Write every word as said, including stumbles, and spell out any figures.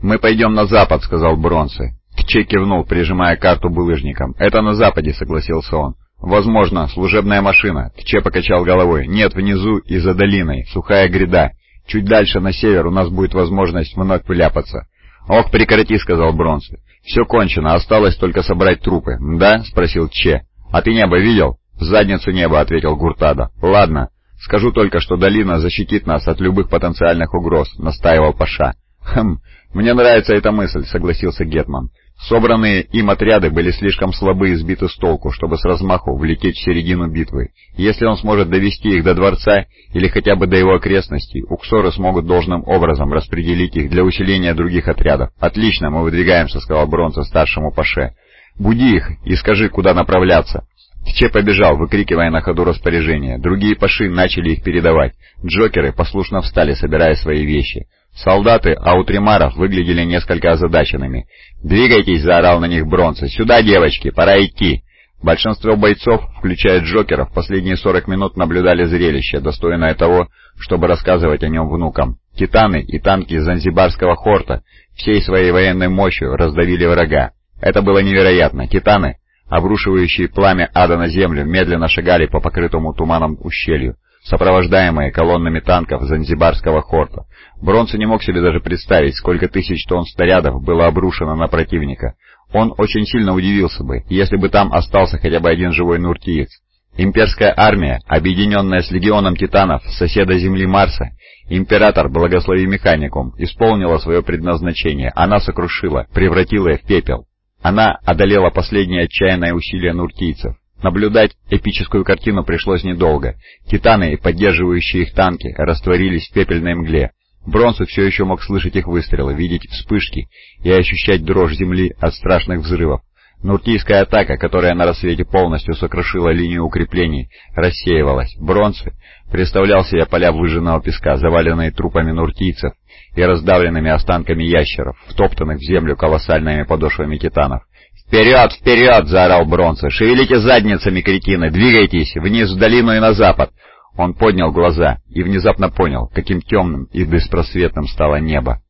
«Мы пойдем на запад», — сказал Бронце. Тче кивнул, прижимая карту булыжником. «Это на западе», — согласился он. «Возможно, служебная машина». Тче покачал головой. «Нет, внизу и за долиной. Сухая гряда. Чуть дальше, на север, у нас будет возможность вновь вляпаться». «Ох, прекрати», — сказал Бронце. «Все кончено, осталось только собрать трупы». «Да?» — спросил Тче. «А ты небо видел?» «В задницу неба», — ответил Гуртадо. «Ладно. Скажу только, что долина защитит нас от любых потенциальных угроз», — настаивал Паша. «Хм, мне нравится эта мысль», — согласился Гетман. Собранные им отряды были слишком слабы и сбиты с толку, чтобы с размаху влететь в середину битвы. Если он сможет довести их до дворца или хотя бы до его окрестностей, уксоры смогут должным образом распределить их для усиления других отрядов. «Отлично, мы выдвигаемся», — сказал Бронце старшему Паше. «Буди их и скажи, куда направляться». Тче побежал, выкрикивая на ходу распоряжения. Другие паши начали их передавать. Джокеры послушно встали, собирая свои вещи. Солдаты аутримаров выглядели несколько озадаченными. «Двигайтесь!» — заорал на них Бронце. «Сюда, девочки! Пора идти!» Большинство бойцов, включая Джокеров, последние сорок минут наблюдали зрелище, достойное того, чтобы рассказывать о нем внукам. Титаны и танки Занзибарского хорта всей своей военной мощью раздавили врага. Это было невероятно. Титаны, обрушивающие пламя ада на землю, медленно шагали по покрытому туманом ущелью, сопровождаемые колоннами танков Занзибарского хорта. Бронце не мог себе даже представить, сколько тысяч тонн снарядов было обрушено на противника. Он очень сильно удивился бы, если бы там остался хотя бы один живой нуртиец. Имперская армия, объединенная с легионом титанов соседа Земли Марса, император, благослови механикум, исполнила свое предназначение. Она сокрушила, превратила их в пепел. Она одолела последнее отчаянное усилие нуртийцев. Наблюдать эпическую картину пришлось недолго. Титаны и поддерживающие их танки растворились в пепельной мгле. Бронце все еще мог слышать их выстрелы, видеть вспышки и ощущать дрожь земли от страшных взрывов. Нуртийская атака, которая на рассвете полностью сокрушила линию укреплений, рассеивалась. Бронце представлял себе поля выжженного песка, заваленные трупами нуртийцев и раздавленными останками ящеров, втоптанных в землю колоссальными подошвами титанов. «Вперед, вперед!» — заорал Бронце. «Шевелите задницами, кретины! Двигайтесь! Вниз в долину и на запад!» Он поднял глаза и внезапно понял, каким темным и беспросветным стало небо.